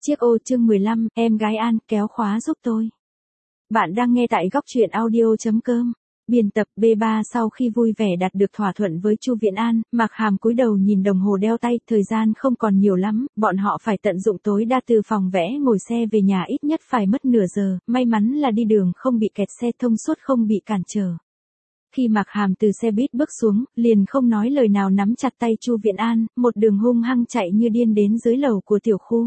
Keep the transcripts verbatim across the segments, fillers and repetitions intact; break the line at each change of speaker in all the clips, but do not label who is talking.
Chiếc ô chương mười lăm, em gái An, kéo khóa giúp tôi. Bạn đang nghe tại góc truyện audio.com. Biên tập bê ba sau khi vui vẻ đạt được thỏa thuận với Chu Viễn An, Mạc Hàm cúi đầu nhìn đồng hồ đeo tay, thời gian không còn nhiều lắm, bọn họ phải tận dụng tối đa từ phòng vẽ ngồi xe về nhà ít nhất phải mất nửa giờ, may mắn là đi đường không bị kẹt xe thông suốt không bị cản trở. Khi Mạc Hàm từ xe buýt bước xuống, liền không nói lời nào nắm chặt tay Chu Viễn An, một đường hung hăng chạy như điên đến dưới lầu của tiểu khu.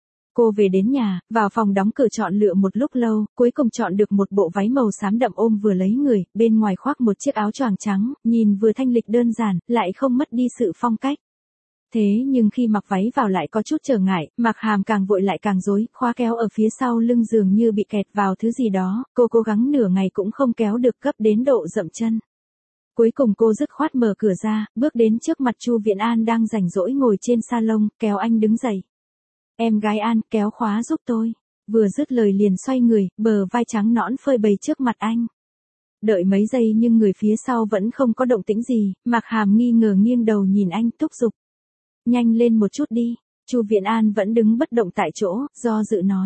Cô về đến nhà, vào phòng đóng cửa chọn lựa một lúc lâu, cuối cùng chọn được một bộ váy màu xám đậm ôm vừa lấy người, bên ngoài khoác một chiếc áo choàng trắng, nhìn vừa thanh lịch đơn giản, lại không mất đi sự phong cách. Thế nhưng khi mặc váy vào lại có chút trở ngại, Mạc Hàm càng vội lại càng rối, khóa kéo ở phía sau lưng dường như bị kẹt vào thứ gì đó, cô cố gắng nửa ngày cũng không kéo được, gấp đến độ dậm chân. Cuối cùng cô dứt khoát mở cửa ra, bước đến trước mặt Chu Viễn An đang rảnh rỗi ngồi trên salon, kéo anh đứng dậy. Em gái An, kéo khóa giúp tôi. Vừa dứt lời liền xoay người, bờ vai trắng nõn phơi bày trước mặt anh. Đợi mấy giây nhưng người phía sau vẫn không có động tĩnh gì, Mạc Hàm nghi ngờ nghiêng đầu nhìn anh, thúc giục. Nhanh lên một chút đi. Chu Viễn An vẫn đứng bất động tại chỗ, do dự nói.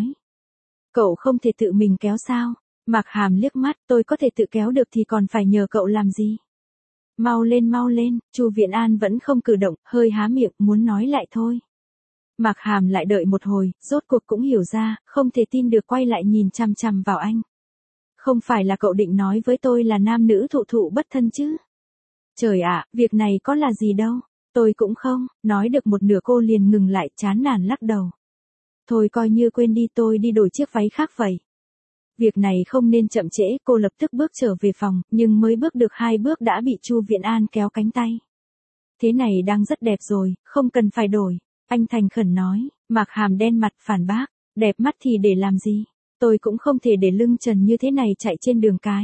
Cậu không thể tự mình kéo sao? Mạc Hàm liếc mắt, tôi có thể tự kéo được thì còn phải nhờ cậu làm gì? Mau lên mau lên, Chu Viễn An vẫn không cử động, hơi há miệng, muốn nói lại thôi. Mạc Hàm lại đợi một hồi, rốt cuộc cũng hiểu ra, không thể tin được quay lại nhìn chằm chằm vào anh. Không phải là cậu định nói với tôi là nam nữ thụ thụ bất thân chứ? Trời ạ, việc này có là gì đâu, tôi cũng không, nói được một nửa cô liền ngừng lại, chán nản lắc đầu. Thôi coi như quên đi, tôi đi đổi chiếc váy khác vậy. Việc này không nên chậm trễ, cô lập tức bước trở về phòng, nhưng mới bước được hai bước đã bị Chu Viễn An kéo cánh tay. Thế này đang rất đẹp rồi, không cần phải đổi. Anh thành khẩn nói, Mạc Hàm đen mặt phản bác, đẹp mắt thì để làm gì, tôi cũng không thể để lưng trần như thế này chạy trên đường cái.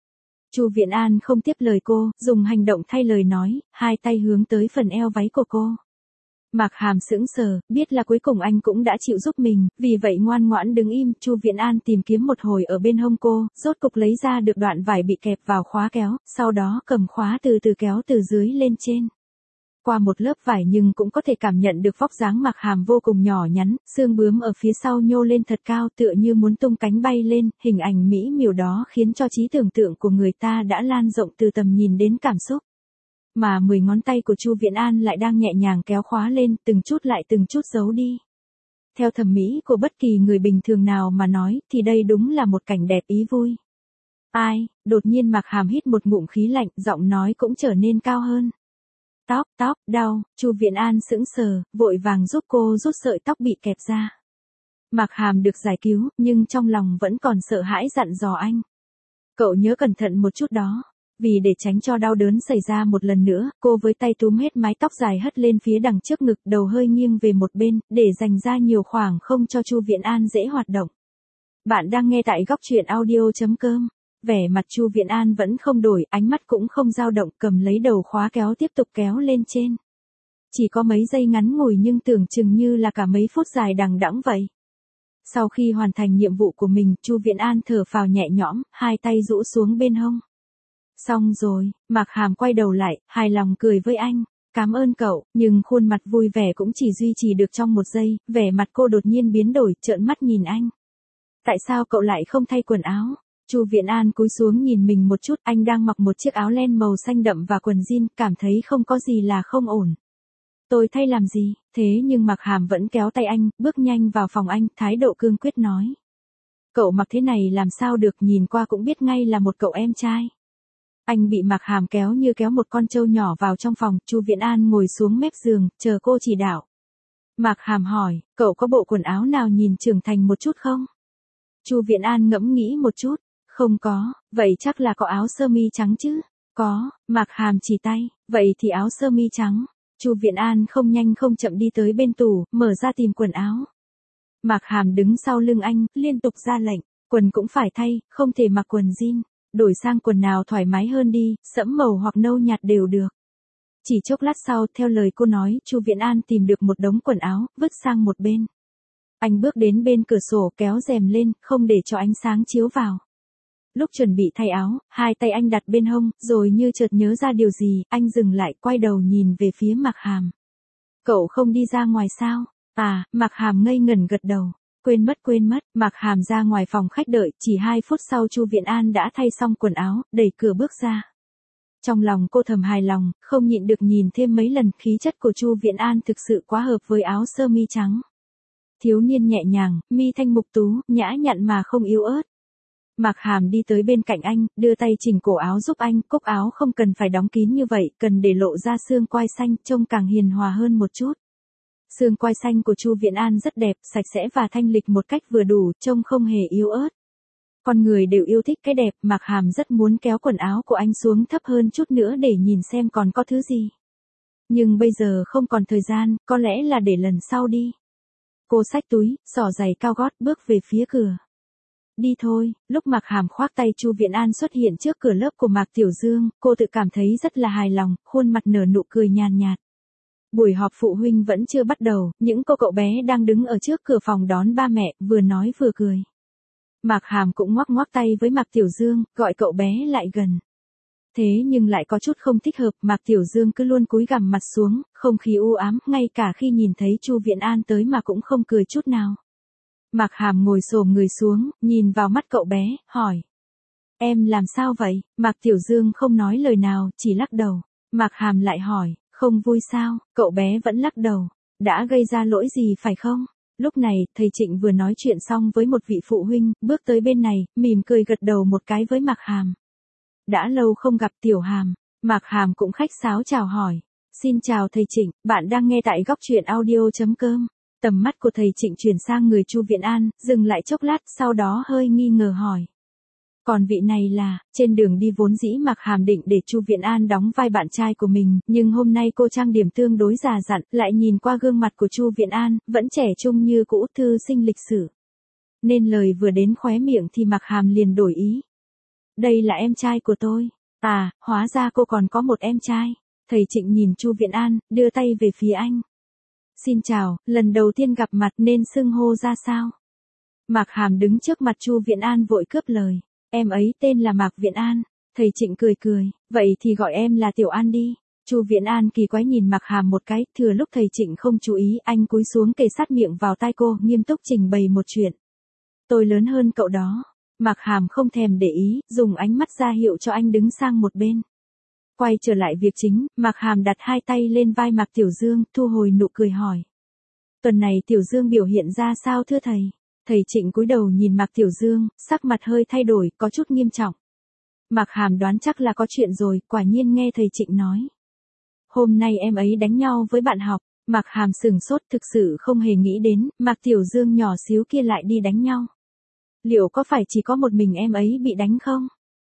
Chu Viễn An không tiếp lời cô, dùng hành động thay lời nói, hai tay hướng tới phần eo váy của cô. Mạc Hàm sững sờ, biết là cuối cùng anh cũng đã chịu giúp mình, vì vậy ngoan ngoãn đứng im. Chu Viễn An tìm kiếm một hồi ở bên hông cô, rốt cục lấy ra được đoạn vải bị kẹp vào khóa kéo, sau đó cầm khóa từ từ kéo từ dưới lên trên. Qua một lớp vải nhưng cũng có thể cảm nhận được vóc dáng Mạc Hàm vô cùng nhỏ nhắn, xương bướm ở phía sau nhô lên thật cao tựa như muốn tung cánh bay lên, hình ảnh mỹ miều đó khiến cho trí tưởng tượng của người ta đã lan rộng từ tầm nhìn đến cảm xúc. Mà mười ngón tay của Chu Viễn An lại đang nhẹ nhàng kéo khóa lên, từng chút lại từng chút giấu đi. Theo thẩm mỹ của bất kỳ người bình thường nào mà nói, thì đây đúng là một cảnh đẹp ý vui. Ai, đột nhiên Mạc Hàm hít một ngụm khí lạnh, giọng nói cũng trở nên cao hơn. Tóc, tóc, đau, Chu Viễn An sững sờ, vội vàng giúp cô rút sợi tóc bị kẹp ra. Mạc Hàm được giải cứu, nhưng trong lòng vẫn còn sợ hãi dặn dò anh. Cậu nhớ cẩn thận một chút đó. Vì để tránh cho đau đớn xảy ra một lần nữa, cô với tay túm hết mái tóc dài hất lên phía đằng trước ngực, đầu hơi nghiêng về một bên, để dành ra nhiều khoảng không cho Chu Viễn An dễ hoạt động. Bạn đang nghe tại góc truyện audio.com. Vẻ mặt Chu Viễn An vẫn không đổi, ánh mắt cũng không dao động, cầm lấy đầu khóa kéo tiếp tục kéo lên trên. Chỉ có mấy giây ngắn ngủi nhưng tưởng chừng như là cả mấy phút dài đằng đẵng vậy. Sau khi hoàn thành nhiệm vụ của mình, Chu Viễn An thở phào nhẹ nhõm, hai tay rũ xuống bên hông. Xong rồi, Mạc Hàm quay đầu lại, hài lòng cười với anh. Cảm ơn cậu, nhưng khuôn mặt vui vẻ cũng chỉ duy trì được trong một giây, vẻ mặt cô đột nhiên biến đổi, trợn mắt nhìn anh. Tại sao cậu lại không thay quần áo? Chu Viễn An cúi xuống nhìn mình một chút, anh đang mặc một chiếc áo len màu xanh đậm và quần jean, cảm thấy không có gì là không ổn. Tôi thay làm gì? Thế nhưng Mạc Hàm vẫn kéo tay anh, bước nhanh vào phòng anh, thái độ cương quyết nói. Cậu mặc thế này làm sao được, nhìn qua cũng biết ngay là một cậu em trai. Anh bị Mạc Hàm kéo như kéo một con trâu nhỏ vào trong phòng, Chu Viễn An ngồi xuống mép giường, chờ cô chỉ đạo. Mạc Hàm hỏi, cậu có bộ quần áo nào nhìn trưởng thành một chút không? Chu Viễn An ngẫm nghĩ một chút. Không có, vậy chắc là có áo sơ mi trắng chứ? Có, Mạc Hàm chỉ tay, vậy thì áo sơ mi trắng. Chu Viễn An không nhanh không chậm đi tới bên tủ, mở ra tìm quần áo. Mạc Hàm đứng sau lưng anh, liên tục ra lệnh, quần cũng phải thay, không thể mặc quần jean, đổi sang quần nào thoải mái hơn đi, sẫm màu hoặc nâu nhạt đều được. Chỉ chốc lát sau, theo lời cô nói, Chu Viễn An tìm được một đống quần áo, vứt sang một bên. Anh bước đến bên cửa sổ kéo rèm lên, không để cho ánh sáng chiếu vào. Lúc chuẩn bị thay áo, hai tay anh đặt bên hông, rồi như chợt nhớ ra điều gì, anh dừng lại, quay đầu nhìn về phía Mạc Hàm. Cậu không đi ra ngoài sao? À, Mạc Hàm ngây ngẩn gật đầu. Quên mất quên mất, Mạc Hàm ra ngoài phòng khách đợi, chỉ hai phút sau Chu Viện An đã thay xong quần áo, đẩy cửa bước ra. Trong lòng cô thầm hài lòng, không nhịn được nhìn thêm mấy lần, khí chất của Chu Viện An thực sự quá hợp với áo sơ mi trắng. Thiếu niên nhẹ nhàng, mi thanh mục tú, nhã nhặn mà không yếu ớt. Mạc Hàm đi tới bên cạnh anh, đưa tay chỉnh cổ áo giúp anh, cúc áo không cần phải đóng kín như vậy, cần để lộ ra xương quai xanh, trông càng hiền hòa hơn một chút. Xương quai xanh của Chu Viện An rất đẹp, sạch sẽ và thanh lịch một cách vừa đủ, trông không hề yếu ớt. Con người đều yêu thích cái đẹp, Mạc Hàm rất muốn kéo quần áo của anh xuống thấp hơn chút nữa để nhìn xem còn có thứ gì. Nhưng bây giờ không còn thời gian, có lẽ là để lần sau đi. Cô xách túi, xỏ giày cao gót bước về phía cửa. Đi thôi, lúc Mạc Hàm khoác tay Chu Viện An xuất hiện trước cửa lớp của Mạc Tiểu Dương, cô tự cảm thấy rất là hài lòng, khuôn mặt nở nụ cười nhàn nhạt. Buổi họp phụ huynh vẫn chưa bắt đầu, những cô cậu bé đang đứng ở trước cửa phòng đón ba mẹ, vừa nói vừa cười. Mạc Hàm cũng ngoắc ngoắc tay với Mạc Tiểu Dương, gọi cậu bé lại gần. Thế nhưng lại có chút không thích hợp, Mạc Tiểu Dương cứ luôn cúi gằm mặt xuống, không khí u ám, ngay cả khi nhìn thấy Chu Viện An tới mà cũng không cười chút nào. Mạc Hàm ngồi xổm người xuống, nhìn vào mắt cậu bé, hỏi. Em làm sao vậy? Mạc Tiểu Dương không nói lời nào, chỉ lắc đầu. Mạc Hàm lại hỏi, không vui sao? Cậu bé vẫn lắc đầu. Đã gây ra lỗi gì phải không? Lúc này, thầy Trịnh vừa nói chuyện xong với một vị phụ huynh, bước tới bên này, mỉm cười gật đầu một cái với Mạc Hàm. Đã lâu không gặp Tiểu Hàm. Mạc Hàm cũng khách sáo chào hỏi. Xin chào thầy Trịnh, bạn đang nghe tại góc truyện audio chấm com. Tầm mắt của thầy Trịnh chuyển sang người Chu Viện An, dừng lại chốc lát, sau đó hơi nghi ngờ hỏi. Còn vị này là, trên đường đi vốn dĩ Mạc Hàm định để Chu Viện An đóng vai bạn trai của mình, nhưng hôm nay cô trang điểm tương đối già dặn, lại nhìn qua gương mặt của Chu Viện An, vẫn trẻ trung như cũ, thư sinh lịch sử. Nên lời vừa đến khóe miệng thì Mạc Hàm liền đổi ý. Đây là em trai của tôi. À, hóa ra cô còn có một em trai. Thầy Trịnh nhìn Chu Viện An, đưa tay về phía anh. Xin chào, lần đầu tiên gặp mặt nên xưng hô ra sao? Mạc Hàm đứng trước mặt Chu Viện An vội cướp lời. Em ấy tên là Mạc Viện An. Thầy Trịnh cười cười, vậy thì gọi em là Tiểu An đi. Chu Viện An kỳ quái nhìn Mạc Hàm một cái, thừa lúc thầy Trịnh không chú ý, anh cúi xuống kề sát miệng vào tai cô, nghiêm túc trình bày một chuyện. Tôi lớn hơn cậu đó. Mạc Hàm không thèm để ý, dùng ánh mắt ra hiệu cho anh đứng sang một bên. Quay trở lại việc chính, Mạc Hàm đặt hai tay lên vai Mạc Tiểu Dương, thu hồi nụ cười hỏi. Tuần này Tiểu Dương biểu hiện ra sao thưa thầy? Thầy Trịnh cúi đầu nhìn Mạc Tiểu Dương, sắc mặt hơi thay đổi, có chút nghiêm trọng. Mạc Hàm đoán chắc là có chuyện rồi, quả nhiên nghe thầy Trịnh nói. Hôm nay em ấy đánh nhau với bạn học. Mạc Hàm sửng sốt, thực sự không hề nghĩ đến, Mạc Tiểu Dương nhỏ xíu kia lại đi đánh nhau. Liệu có phải chỉ có một mình em ấy bị đánh không?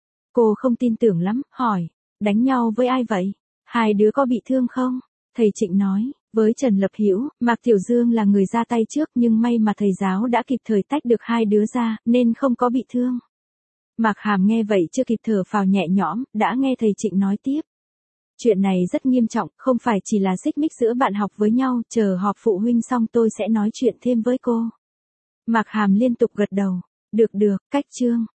Cô không tin tưởng lắm, hỏi. Đánh nhau với ai vậy? Hai đứa có bị thương không? Thầy Trịnh nói, với Trần Lập Hữu, Mạc Tiểu Dương là người ra tay trước nhưng may mà thầy giáo đã kịp thời tách được hai đứa ra, nên không có bị thương. Mạc Hàm nghe vậy chưa kịp thở phào nhẹ nhõm, đã nghe thầy Trịnh nói tiếp. Chuyện này rất nghiêm trọng, không phải chỉ là xích mích giữa bạn học với nhau, chờ họp phụ huynh xong tôi sẽ nói chuyện thêm với cô. Mạc Hàm liên tục gật đầu. Được được, cách chương.